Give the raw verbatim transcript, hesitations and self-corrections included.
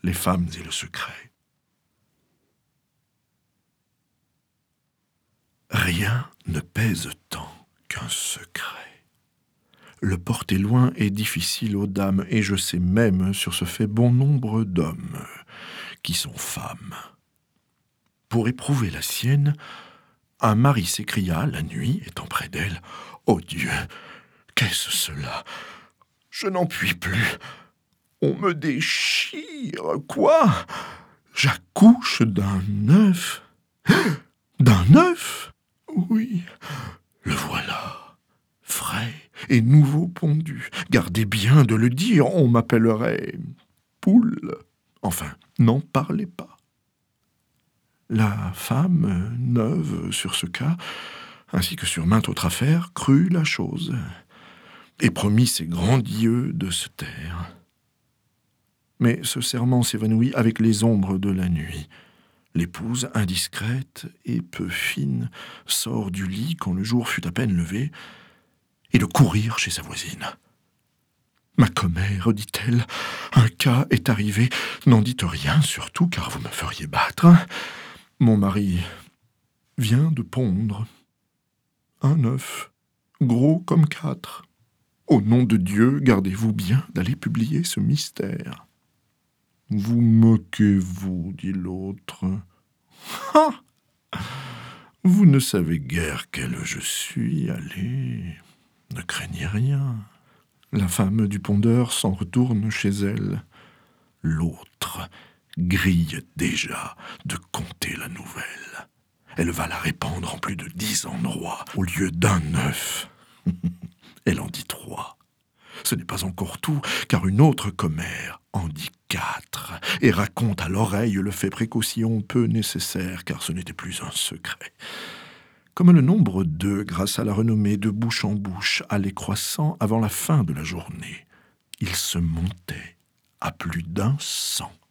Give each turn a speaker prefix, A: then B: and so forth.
A: les femmes et le secret. Rien ne pèse tant qu'un secret. Le porter loin est difficile aux dames, et je sais même sur ce fait bon nombre d'hommes qui sont femmes. Pour éprouver la sienne, un mari s'écria la nuit, étant près d'elle, « Oh Dieu, qu'est-ce cela? Je n'en puis plus. On me déchire. Quoi? J'accouche d'un œuf. D'un œuf? Oui, le voilà, frais et nouveau pondu. Gardez bien de le dire, on m'appellerait poule. Enfin, n'en parlez pas. » La femme, neuve sur ce cas, ainsi que sur mainte autre affaire, crut la chose, et promit ses grands dieux de se taire. Mais ce serment s'évanouit avec les ombres de la nuit. L'épouse, indiscrète et peu fine, sort du lit quand le jour fut à peine levé, et de courir chez sa voisine. « Ma commère, dit-elle, un cas est arrivé. N'en dites rien, surtout, car vous me feriez battre. Mon mari vient de pondre un œuf, gros comme quatre. Au nom de Dieu, gardez-vous bien d'aller publier ce mystère. » « Vous moquez-vous, dit l'autre. « Ah! Vous ne savez guère quelle je suis. Allez, ne craignez rien. » La femme du pondeur s'en retourne chez elle. L'autre grille déjà de conter la nouvelle. Elle va la répandre en plus de dix endroits. Au lieu d'un œuf, elle en dit trois. Ce n'est pas encore tout, car une autre commère en dit quatre, et raconte à l'oreille le fait précaution peu nécessaire, car ce n'était plus un secret. Comme le nombre deux, grâce à la renommée de bouche en bouche, allait croissant avant la fin de la journée, il se montait à plus d'un cent.